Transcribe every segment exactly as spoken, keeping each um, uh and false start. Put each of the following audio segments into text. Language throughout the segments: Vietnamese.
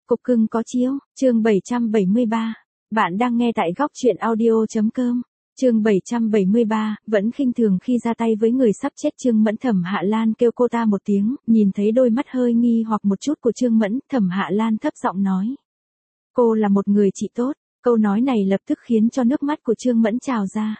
Cục cưng có chiếu, chương bảy trăm bảy mươi ba. Bạn đang nghe tại góc truyện audio.com. Chương bảy trăm bảy mươi ba, vẫn khinh thường khi ra tay với người sắp chết. Trương Mẫn. Thẩm Hạ Lan kêu cô ta một tiếng, nhìn thấy đôi mắt hơi nghi hoặc một chút của Trương Mẫn, Thẩm Hạ Lan thấp giọng nói. Cô là một người chị tốt. Câu nói này lập tức khiến cho nước mắt của Trương Mẫn trào ra.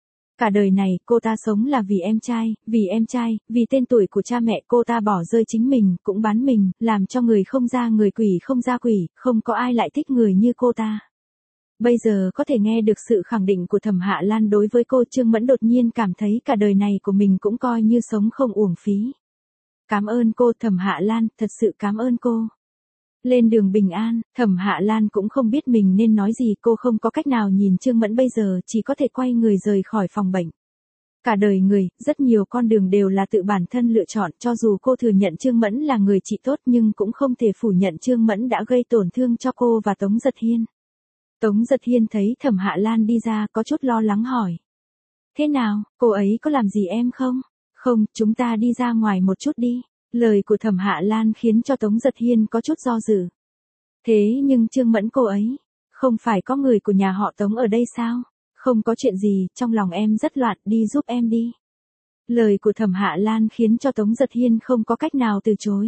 Cả đời này, cô ta sống là vì em trai, vì em trai, vì tên tuổi của cha mẹ. Cô ta bỏ rơi chính mình, cũng bán mình, làm cho người không ra người quỷ không ra quỷ, không có ai lại thích người như cô ta. Bây giờ có thể nghe được sự khẳng định của Thẩm Hạ Lan đối với cô, Trương Mẫn đột nhiên cảm thấy cả đời này của mình cũng coi như sống không uổng phí. Cảm ơn cô Thẩm Hạ Lan, thật sự cảm ơn cô. Lên đường bình an, Thẩm Hạ Lan cũng không biết mình nên nói gì, cô không có cách nào nhìn Trương Mẫn bây giờ, chỉ có thể quay người rời khỏi phòng bệnh. Cả đời người, rất nhiều con đường đều là tự bản thân lựa chọn, cho dù cô thừa nhận Trương Mẫn là người chị tốt nhưng cũng không thể phủ nhận Trương Mẫn đã gây tổn thương cho cô và Tống Giật Hiên. Tống Giật Hiên thấy Thẩm Hạ Lan đi ra có chút lo lắng hỏi. Thế nào, cô ấy có làm gì em không? Không, chúng ta đi ra ngoài một chút đi. Lời của Thẩm Hạ Lan khiến cho Tống Giật Hiên có chút do dự. Thế nhưng Trương Mẫn cô ấy, không phải có người của nhà họ Tống ở đây sao? Không có chuyện gì, trong lòng em rất loạn, đi giúp em đi. Lời của Thẩm Hạ Lan khiến cho Tống Giật Hiên không có cách nào từ chối.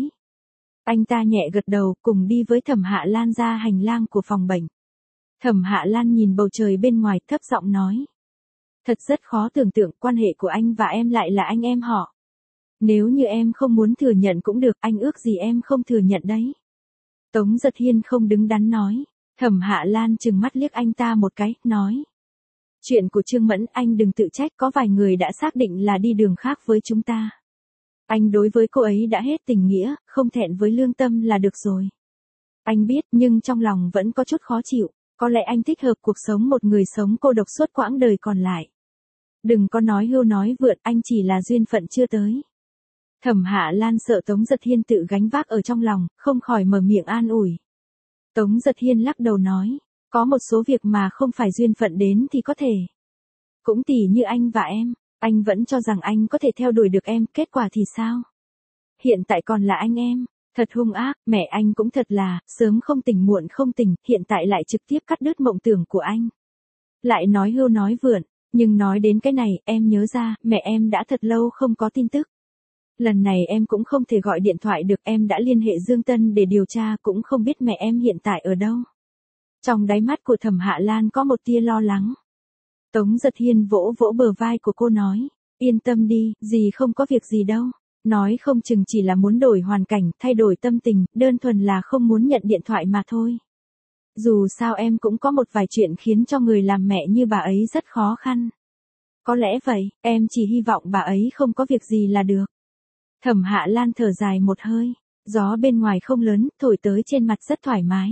Anh ta nhẹ gật đầu, cùng đi với Thẩm Hạ Lan ra hành lang của phòng bệnh. Thẩm Hạ Lan nhìn bầu trời bên ngoài, thấp giọng nói. Thật rất khó tưởng tượng quan hệ của anh và em lại là anh em họ. Nếu như em không muốn thừa nhận cũng được, anh ước gì em không thừa nhận đấy. Tống Giật Hiên không đứng đắn nói. Thẩm Hạ Lan trừng mắt liếc anh ta một cái, nói. Chuyện của Trương Mẫn anh đừng tự trách, có vài người đã xác định là đi đường khác với chúng ta. Anh đối với cô ấy đã hết tình nghĩa, không thẹn với lương tâm là được rồi. Anh biết nhưng trong lòng vẫn có chút khó chịu, có lẽ anh thích hợp cuộc sống một người sống cô độc suốt quãng đời còn lại. Đừng có nói hưu nói vượn, anh chỉ là duyên phận chưa tới. Thẩm Hạ Lan sợ Tống Giật Hiên tự gánh vác ở trong lòng, không khỏi mở miệng an ủi. Tống Giật Hiên lắc đầu nói, có một số việc mà không phải duyên phận đến thì có thể. Cũng tỉ như anh và em, anh vẫn cho rằng anh có thể theo đuổi được em, kết quả thì sao? Hiện tại còn là anh em, thật hung ác, mẹ anh cũng thật là, sớm không tỉnh muộn không tỉnh, hiện tại lại trực tiếp cắt đứt mộng tưởng của anh. Lại nói hưu nói vượn, nhưng nói đến cái này, em nhớ ra, mẹ em đã thật lâu không có tin tức. Lần này em cũng không thể gọi điện thoại được, em đã liên hệ Dương Tân để điều tra, cũng không biết mẹ em hiện tại ở đâu. Trong đáy mắt của Thẩm Hạ Lan có một tia lo lắng. Tống Giật Hiên vỗ vỗ bờ vai của cô nói, yên tâm đi, dì không có việc gì đâu. Nói không chừng chỉ là muốn đổi hoàn cảnh, thay đổi tâm tình, đơn thuần là không muốn nhận điện thoại mà thôi. Dù sao em cũng có một vài chuyện khiến cho người làm mẹ như bà ấy rất khó khăn. Có lẽ vậy, em chỉ hy vọng bà ấy không có việc gì là được. Thẩm Hạ Lan thở dài một hơi, gió bên ngoài không lớn, thổi tới trên mặt rất thoải mái.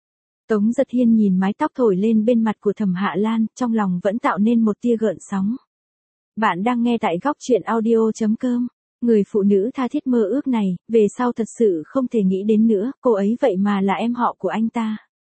Tống Giật Hiên nhìn mái tóc thổi lên bên mặt của Thẩm Hạ Lan, trong lòng vẫn tạo nên một tia gợn sóng. Bạn đang nghe tại góc truyện audio.com. Người phụ nữ tha thiết mơ ước này, về sau thật sự không thể nghĩ đến nữa, cô ấy vậy mà là em họ của anh ta.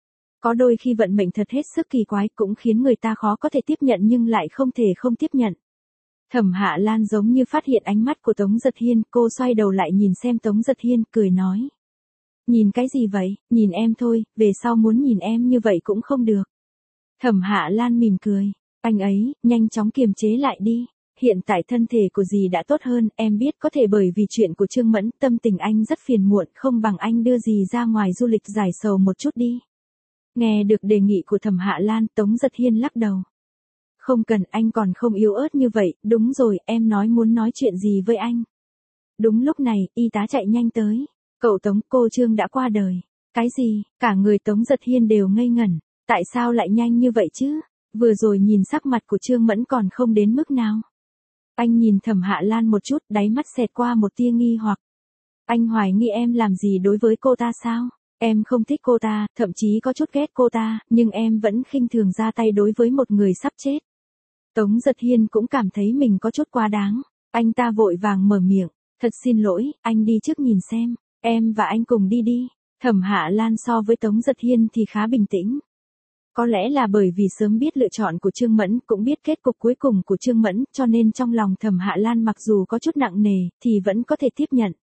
Có đôi khi vận mệnh thật hết sức kỳ quái, cũng khiến người ta khó có thể tiếp nhận nhưng lại không thể không tiếp nhận. Thẩm Hạ Lan giống như phát hiện ánh mắt của Tống Giật Hiên, cô xoay đầu lại nhìn xem Tống Giật Hiên, cười nói. Nhìn cái gì vậy, nhìn em thôi, về sau muốn nhìn em như vậy cũng không được. Thẩm Hạ Lan mỉm cười, anh ấy, nhanh chóng kiềm chế lại đi. Hiện tại thân thể của dì đã tốt hơn, em biết có thể bởi vì chuyện của Trương Mẫn, tâm tình anh rất phiền muộn, không bằng anh đưa dì ra ngoài du lịch giải sầu một chút đi. Nghe được đề nghị của Thẩm Hạ Lan, Tống Giật Hiên lắc đầu. Không cần, anh còn không yếu ớt như vậy, đúng rồi, em nói muốn nói chuyện gì với anh. Đúng lúc này, y tá chạy nhanh tới. Cậu Tống, cô Trương đã qua đời. Cái gì, cả người Tống Giật Hiên đều ngây ngẩn, tại sao lại nhanh như vậy chứ? Vừa rồi nhìn sắc mặt của Trương Mẫn còn không đến mức nào. Anh nhìn Thẩm Hạ Lan một chút, đáy mắt xẹt qua một tia nghi hoặc. Anh hoài nghi em làm gì đối với cô ta sao? Em không thích cô ta, thậm chí có chút ghét cô ta, nhưng em vẫn khinh thường ra tay đối với một người sắp chết. Tống Giật Hiên cũng cảm thấy mình có chút quá đáng. Anh ta vội vàng mở miệng, thật xin lỗi, anh đi trước nhìn xem, em và anh cùng đi đi. Thẩm Hạ Lan so với Tống Giật Hiên thì khá bình tĩnh. Có lẽ là bởi vì sớm biết lựa chọn của Trương Mẫn, cũng biết kết cục cuối cùng của Trương Mẫn, cho nên trong lòng Thẩm Hạ Lan mặc dù có chút nặng nề, thì vẫn có thể tiếp nhận.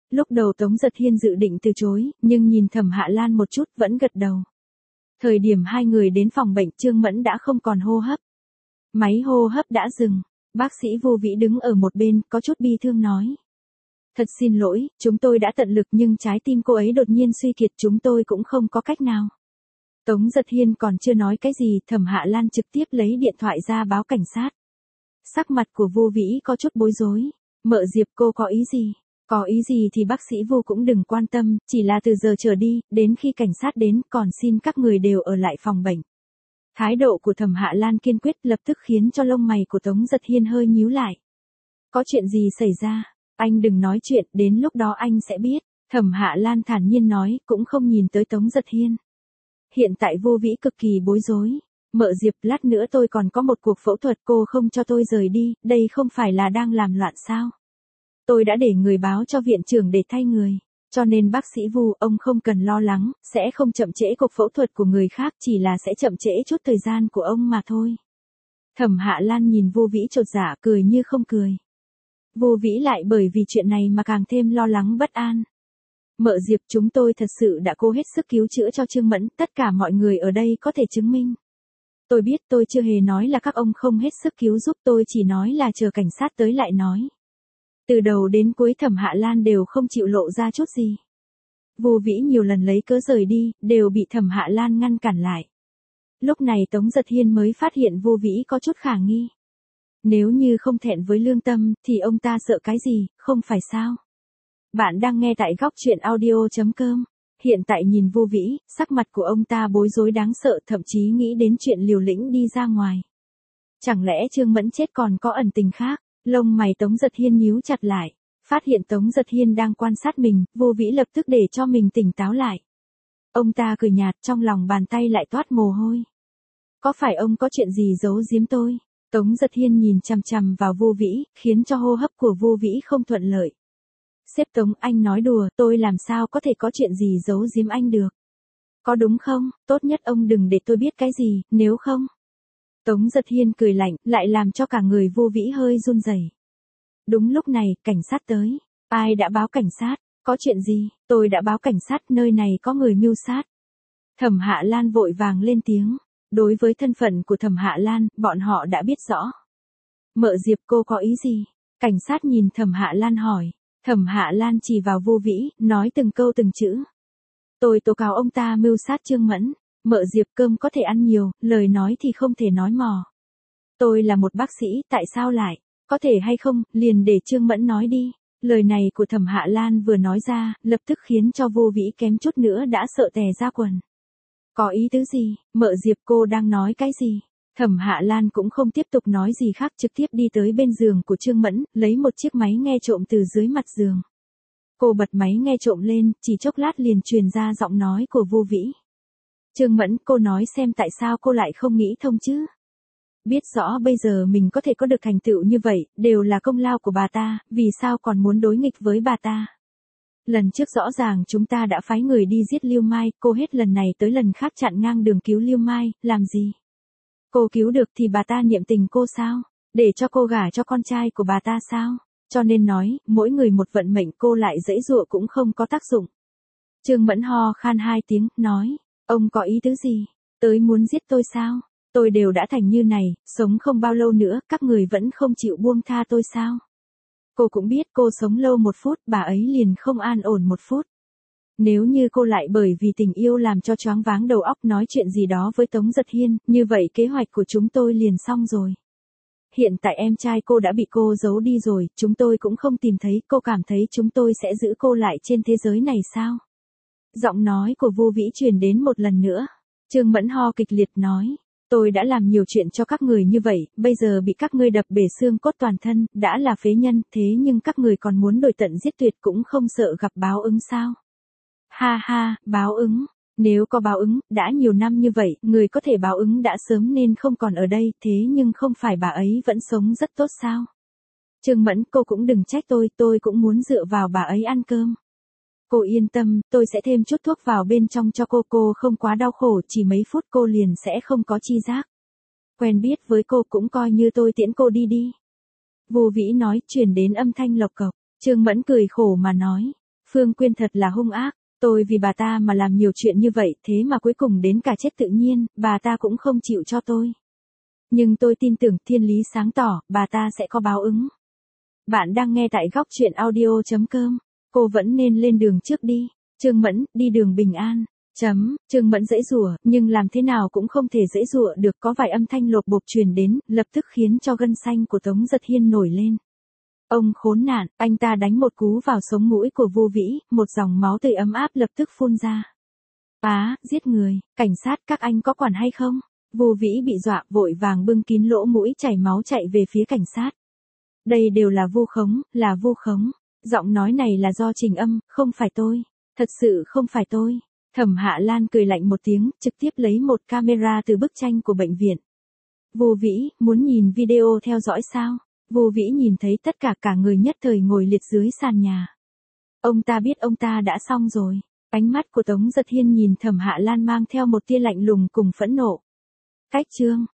Lúc đầu Tống Giật Hiên dự định từ chối, nhưng nhìn Thẩm Hạ Lan một chút vẫn gật đầu. Thời điểm hai người đến phòng bệnh Trương Mẫn đã không còn hô hấp. Máy hô hấp đã dừng, bác sĩ Vô Vĩ đứng ở một bên, có chút bi thương nói. Thật xin lỗi, chúng tôi đã tận lực nhưng trái tim cô ấy đột nhiên suy kiệt chúng tôi cũng không có cách nào. Tống Giật Hiên còn chưa nói cái gì, Thẩm Hạ Lan trực tiếp lấy điện thoại ra báo cảnh sát. Sắc mặt của Vô Vĩ có chút bối rối. Mợ Diệp cô có ý gì? Có ý gì thì bác sĩ Vô cũng đừng quan tâm, chỉ là từ giờ trở đi, đến khi cảnh sát đến còn xin các người đều ở lại phòng bệnh. Thái độ của Thẩm Hạ Lan kiên quyết lập tức khiến cho lông mày của Tống Giật Hiên hơi nhíu lại. Có chuyện gì xảy ra? Anh đừng nói chuyện, đến lúc đó anh sẽ biết. Thẩm Hạ Lan thản nhiên nói, cũng không nhìn tới Tống Giật Hiên. Hiện tại Vô Vĩ cực kỳ bối rối. Mợ Diệp, lát nữa tôi còn có một cuộc phẫu thuật, cô không cho tôi rời đi, đây không phải là đang làm loạn sao? Tôi đã để người báo cho viện trưởng để thay người. Cho nên bác sĩ Vu, ông không cần lo lắng, sẽ không chậm trễ cuộc phẫu thuật của người khác, chỉ là sẽ chậm trễ chút thời gian của ông mà thôi. Thẩm Hạ Lan nhìn Vô Vĩ chột dạ, cười như không cười. Vô Vĩ lại bởi vì chuyện này mà càng thêm lo lắng bất an. Mợ Diệp, chúng tôi thật sự đã cố hết sức cứu chữa cho Trương Mẫn, tất cả mọi người ở đây có thể chứng minh. Tôi biết tôi chưa hề nói là các ông không hết sức cứu giúp, tôi chỉ nói là chờ cảnh sát tới lại nói. Từ đầu đến cuối Thẩm Hạ Lan đều không chịu lộ ra chút gì. Vô Vĩ nhiều lần lấy cớ rời đi, đều bị Thẩm Hạ Lan ngăn cản lại. Lúc này Tống Giật Hiên mới phát hiện Vô Vĩ có chút khả nghi. Nếu như không thẹn với lương tâm, thì ông ta sợ cái gì, không phải sao? Bạn đang nghe tại góc truyện audio chấm com. Hiện tại nhìn Vô Vĩ, sắc mặt của ông ta bối rối đáng sợ, thậm chí nghĩ đến chuyện liều lĩnh đi ra ngoài. Chẳng lẽ Trương Mẫn chết còn có ẩn tình khác? Lông mày Tống Giật Hiên nhíu chặt lại. Phát hiện Tống Giật Hiên đang quan sát mình, Vô Vĩ lập tức để cho mình tỉnh táo lại. Ông ta cười nhạt, trong lòng bàn tay lại toát mồ hôi. Có phải ông có chuyện gì giấu giếm tôi? Tống Giật Hiên nhìn chằm chằm vào Vô Vĩ, khiến cho hô hấp của Vô Vĩ không thuận lợi. Sếp Tống, anh nói đùa, tôi làm sao có thể có chuyện gì giấu giếm anh được? Có đúng không? Tốt nhất ông đừng để tôi biết cái gì, nếu không. Tống Giật Hiên cười lạnh, lại làm cho cả người Vô Vĩ hơi run rẩy. Đúng lúc này, cảnh sát tới. Ai đã báo cảnh sát? Có chuyện gì? Tôi đã báo cảnh sát, nơi này có người mưu sát. Thẩm Hạ Lan vội vàng lên tiếng. Đối với thân phận của Thẩm Hạ Lan, bọn họ đã biết rõ. Mợ Diệp, cô có ý gì? Cảnh sát nhìn Thẩm Hạ Lan hỏi. Thẩm Hạ Lan chỉ vào Vô Vĩ, nói từng câu từng chữ. Tôi tố cáo ông ta mưu sát Trương Mẫn. Mợ Diệp, cơm có thể ăn nhiều, lời nói thì không thể nói mò. Tôi là một bác sĩ, tại sao lại? Có thể hay không, liền để Trương Mẫn nói đi. Lời này của Thẩm Hạ Lan vừa nói ra, lập tức khiến cho Vô Vĩ kém chút nữa đã sợ tè ra quần. Có ý tứ gì? Mợ Diệp, cô đang nói cái gì? Thẩm Hạ Lan cũng không tiếp tục nói gì khác, trực tiếp đi tới bên giường của Trương Mẫn, lấy một chiếc máy nghe trộm từ dưới mặt giường. Cô bật máy nghe trộm lên, chỉ chốc lát liền truyền ra giọng nói của Vô Vĩ. Trương Mẫn, cô nói xem tại sao cô lại không nghĩ thông chứ? Biết rõ bây giờ mình có thể có được thành tựu như vậy, đều là công lao của bà ta, vì sao còn muốn đối nghịch với bà ta? Lần trước rõ ràng chúng ta đã phái người đi giết Lưu Mai, cô hết lần này tới lần khác chặn ngang đường cứu Lưu Mai, làm gì? Cô cứu được thì bà ta niệm tình cô sao? Để cho cô gả cho con trai của bà ta sao? Cho nên nói, mỗi người một vận mệnh, cô lại giãy giụa cũng không có tác dụng. Trương Mẫn ho khan hai tiếng, nói, ông có ý tứ gì? Tới muốn giết tôi sao? Tôi đều đã thành như này, sống không bao lâu nữa, các người vẫn không chịu buông tha tôi sao? Cô cũng biết cô sống lâu một phút, bà ấy liền không an ổn một phút. Nếu như cô lại bởi vì tình yêu làm cho choáng váng đầu óc nói chuyện gì đó với Tống Giật Hiên, như vậy kế hoạch của chúng tôi liền xong rồi. Hiện tại em trai cô đã bị cô giấu đi rồi, chúng tôi cũng không tìm thấy, cô cảm thấy chúng tôi sẽ giữ cô lại trên thế giới này sao? Giọng nói của Vô Vĩ truyền đến một lần nữa. Trương Mẫn ho kịch liệt nói. Tôi đã làm nhiều chuyện cho các người như vậy, bây giờ bị các ngươi đập bể xương cốt toàn thân, đã là phế nhân, thế nhưng các người còn muốn đuổi tận giết tuyệt cũng không sợ gặp báo ứng sao? Ha ha, báo ứng. Nếu có báo ứng, đã nhiều năm như vậy, người có thể báo ứng đã sớm nên không còn ở đây, thế nhưng không phải bà ấy vẫn sống rất tốt sao? Trương Mẫn, cô cũng đừng trách tôi, tôi cũng muốn dựa vào bà ấy ăn cơm. Cô yên tâm, tôi sẽ thêm chút thuốc vào bên trong cho cô, cô không quá đau khổ, chỉ mấy phút cô liền sẽ không có chi giác. Quen biết với cô cũng coi như tôi tiễn cô đi đi. Vô Vĩ nói, truyền đến âm thanh lộc cộc. Trương Mẫn cười khổ mà nói. Phương Quyên thật là hung ác, tôi vì bà ta mà làm nhiều chuyện như vậy, thế mà cuối cùng đến cả chết tự nhiên, bà ta cũng không chịu cho tôi. Nhưng tôi tin tưởng thiên lý sáng tỏ, bà ta sẽ có báo ứng. Bạn đang nghe tại góc chuyện audio.com. Cô vẫn nên lên đường trước đi. Trương Mẫn, đi đường bình an. Chấm, Trương Mẫn giãy giụa, nhưng làm thế nào cũng không thể giãy giụa được, có vài âm thanh lột bột truyền đến, lập tức khiến cho gân xanh của Tống Giật Hiên nổi lên. Ông khốn nạn, anh ta đánh một cú vào sống mũi của Vu Vĩ, một dòng máu tươi ấm áp lập tức phun ra. Á, giết người, cảnh sát các anh có quản hay không? Vu Vĩ bị dọa, vội vàng bưng kín lỗ mũi chảy máu chạy về phía cảnh sát. Đây đều là vu khống, là vu khống. Giọng nói này là do Trình Âm, không phải tôi. Thật sự không phải tôi. Thẩm Hạ Lan cười lạnh một tiếng, trực tiếp lấy một camera từ bức tranh của bệnh viện. Vu Vĩ, muốn nhìn video theo dõi sao? Vu Vĩ nhìn thấy tất cả cả người nhất thời ngồi liệt dưới sàn nhà. Ông ta biết ông ta đã xong rồi. Ánh mắt của Tống Giật Hiên nhìn Thẩm Hạ Lan mang theo một tia lạnh lùng cùng phẫn nộ. Cách chương.